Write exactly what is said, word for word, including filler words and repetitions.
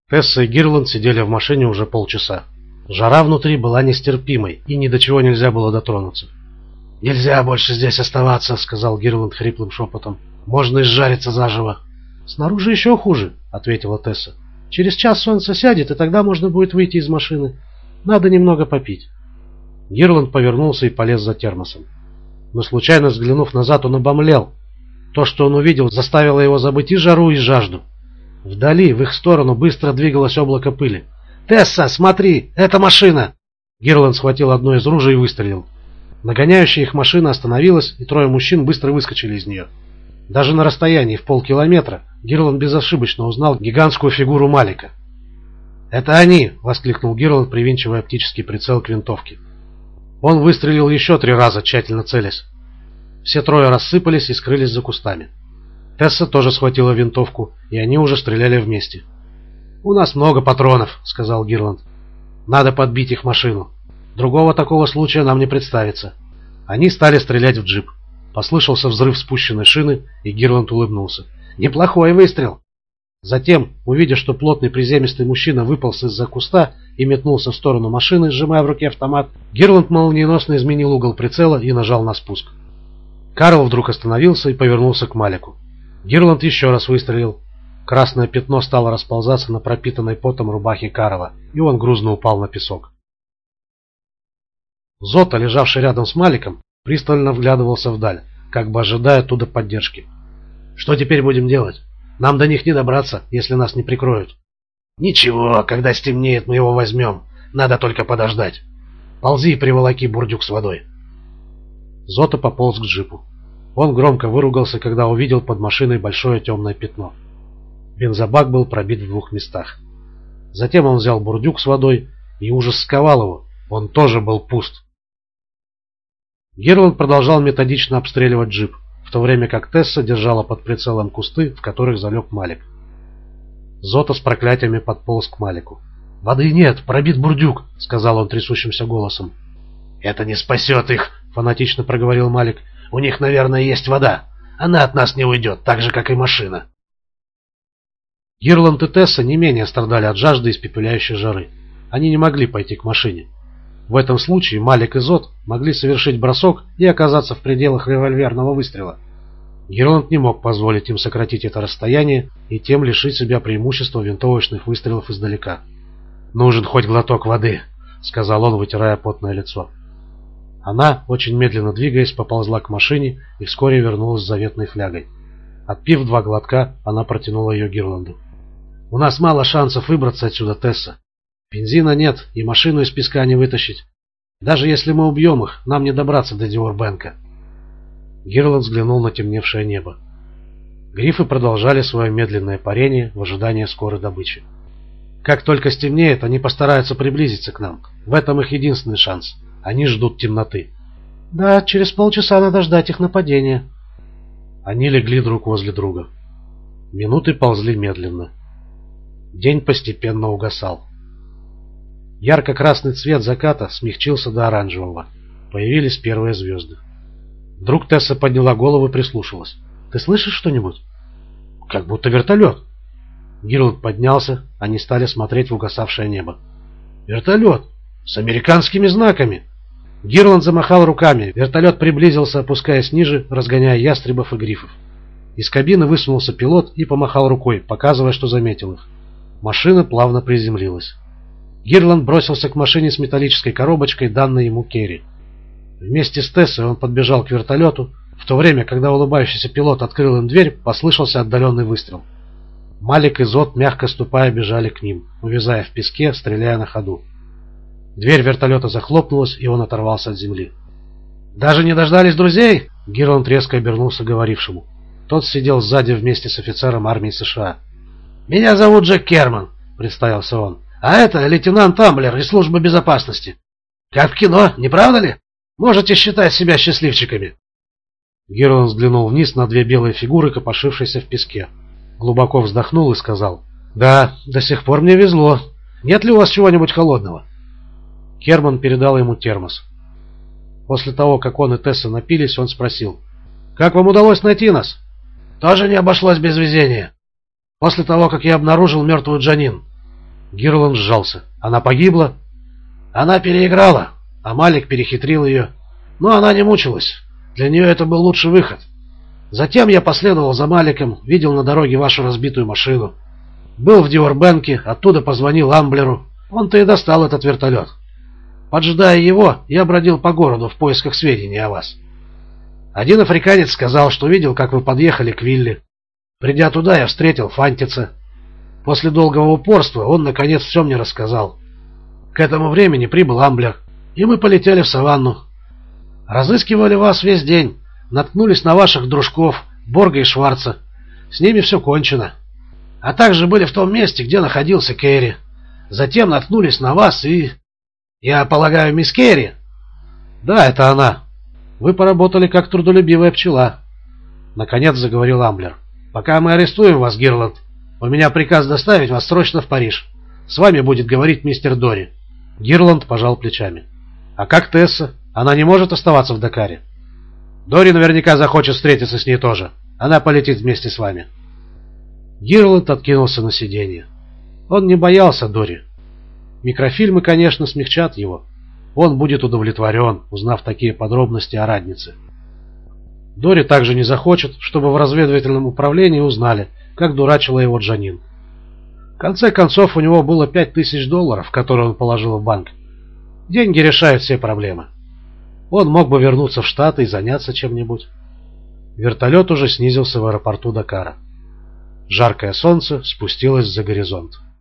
Тесса и Гирланд сидели в машине уже полчаса. Жара внутри была нестерпимой, и ни до чего нельзя было дотронуться. «Нельзя больше здесь оставаться», — сказал Гирланд хриплым шепотом. «Можно изжариться заживо». «Снаружи еще хуже», — ответила Тесса. «Через час солнце сядет, и тогда можно будет выйти из машины. Надо немного попить». Гирланд повернулся и полез за термосом. Но случайно взглянув назад, он обомлел. То, что он увидел, заставило его забыть и жару, и жажду. Вдали, в их сторону, быстро двигалось облако пыли. «Тесса, смотри! Это машина!» Гирланд схватил одно из ружей и выстрелил. Нагоняющая их машина остановилась, и трое мужчин быстро выскочили из нее. Даже на расстоянии в полкилометра Гирланд безошибочно узнал гигантскую фигуру Малика. «Это они!» — воскликнул Гирланд, привинчивая оптический прицел к винтовке. Он выстрелил еще три раза, тщательно целясь. Все трое рассыпались и скрылись за кустами. Тесса тоже схватила винтовку, и они уже стреляли вместе. «У нас много патронов», — сказал Гирланд. «Надо подбить их машину. Другого такого случая нам не представится». Они стали стрелять в джип. Послышался взрыв спущенной шины, и Гирланд улыбнулся. «Неплохой выстрел!» Затем, увидя, что плотный приземистый мужчина выполз из-за куста и метнулся в сторону машины, сжимая в руке автомат, Гирланд молниеносно изменил угол прицела и нажал на спуск. Карл вдруг остановился и повернулся к Малику. Гирланд еще раз выстрелил. Красное пятно стало расползаться на пропитанной потом рубахе Карла, и он грузно упал на песок. Зота, лежавший рядом с Маликом, пристально вглядывался вдаль, как бы ожидая оттуда поддержки. «Что теперь будем делать? Нам до них не добраться, если нас не прикроют». «Ничего, когда стемнеет, мы его возьмем. Надо только подождать. Ползи и приволоки бурдюк с водой». Зота пополз к джипу. Он громко выругался, когда увидел под машиной большое темное пятно. Бензобак был пробит в двух местах. Затем он взял бурдюк с водой, и ужас сковал его. Он тоже был пуст. Гирланд продолжал методично обстреливать джип, в то время как Тесса держала под прицелом кусты, в которых залег Малик. Зота с проклятиями подполз к Малику. «Воды нет, пробит бурдюк», — сказал он трясущимся голосом. «Это не спасет их», — фанатично проговорил Малик. «У них, наверное, есть вода. Она от нас не уйдет, так же, как и машина». Гирланд и Тесса не менее страдали от жажды и испепеляющей жары. Они не могли пойти к машине. В этом случае Малик и Зот могли совершить бросок и оказаться в пределах револьверного выстрела. Гирланд не мог позволить им сократить это расстояние и тем лишить себя преимущества винтовочных выстрелов издалека. «Нужен хоть глоток воды», — сказал он, вытирая потное лицо. Она, очень медленно двигаясь, поползла к машине и вскоре вернулась с заветной флягой. Отпив два глотка, она протянула ее Гирланду. «У нас мало шансов выбраться отсюда, Тесса. Бензина нет, и машину из песка не вытащить. Даже если мы убьем их, нам не добраться до Диорбенка». Гирланд взглянул на темневшее небо. Грифы продолжали свое медленное парение в ожидании скорой добычи. Как только стемнеет, они постараются приблизиться к нам. В этом их единственный шанс. Они ждут темноты. «Да, через полчаса надо ждать их нападения». Они легли друг возле друга. Минуты ползли медленно. День постепенно угасал. Ярко-красный цвет заката смягчился до оранжевого. Появились первые звезды. Вдруг Тесса подняла голову и прислушалась. «Ты слышишь что-нибудь?» «Как будто вертолет». Гирланд поднялся, они стали смотреть в угасавшее небо. «Вертолет! С американскими знаками!» Гирланд замахал руками. Вертолет приблизился, опускаясь ниже, разгоняя ястребов и грифов. Из кабины высунулся пилот и помахал рукой, показывая, что заметил их. Машина плавно приземлилась. Гирланд бросился к машине с металлической коробочкой, данной ему Керри. Вместе с Тессой он подбежал к вертолету. В то время, когда улыбающийся пилот открыл им дверь, послышался отдаленный выстрел. Малик и Зот, мягко ступая, бежали к ним, увязая в песке, стреляя на ходу. Дверь вертолета захлопнулась, и он оторвался от земли. «Даже не дождались друзей?» Гирланд резко обернулся к говорившему. Тот сидел сзади вместе с офицером армии США. «Меня зовут Джек Керман», — представился он. «А это лейтенант Тамблер из службы безопасности. Как в кино, не правда ли? Можете считать себя счастливчиками». Гирланд взглянул вниз на две белые фигуры, копошившиеся в песке. Глубоко вздохнул и сказал: «Да, до сих пор мне везло. Нет ли у вас чего-нибудь холодного?» Керман передал ему термос. После того, как он и Тесса напились, он спросил: «Как вам удалось найти нас?» «Тоже не обошлось без везения. После того, как я обнаружил мертвую Джанин. Гирланд сжался. Она погибла? Она переиграла, а Малик перехитрил ее. Но она не мучилась. Для нее это был лучший выход. Затем я последовал за Маликом, видел на дороге вашу разбитую машину. Был в Диорбенке, оттуда позвонил Амблеру. Он-то и достал этот вертолет. Поджидая его, я бродил по городу в поисках сведений о вас. Один африканец сказал, что видел, как вы подъехали к вилле. Придя туда, я встретил Фантица. После долгого упорства он, наконец, все мне рассказал. К этому времени прибыл Амблер, и мы полетели в саванну. Разыскивали вас весь день, наткнулись на ваших дружков, Борга и Шварца. С ними все кончено. А также были в том месте, где находился Керри. Затем наткнулись на вас и... Я полагаю, мисс Керри? Да, это она. Вы поработали как трудолюбивая пчела. Наконец заговорил Амблер. Пока мы арестуем вас, Гирланд, у меня приказ доставить вас срочно в Париж. С вами будет говорить мистер Дори. Гирланд пожал плечами. А как Тесса? Она не может оставаться в Дакаре? Дори наверняка захочет встретиться с ней тоже. Она полетит вместе с вами. Гирланд откинулся на сиденье. Он не боялся Дори. Микрофильмы, конечно, смягчат его. Он будет удовлетворен, узнав такие подробности о Раднице. Дори также не захочет, чтобы в разведывательном управлении узнали, как дурачила его Джанин. В конце концов, у него было пять тысяч долларов, которые он положил в банк. Деньги решают все проблемы. Он мог бы вернуться в Штаты и заняться чем-нибудь. Вертолет уже снизился в аэропорту Дакара. Жаркое солнце спустилось за горизонт.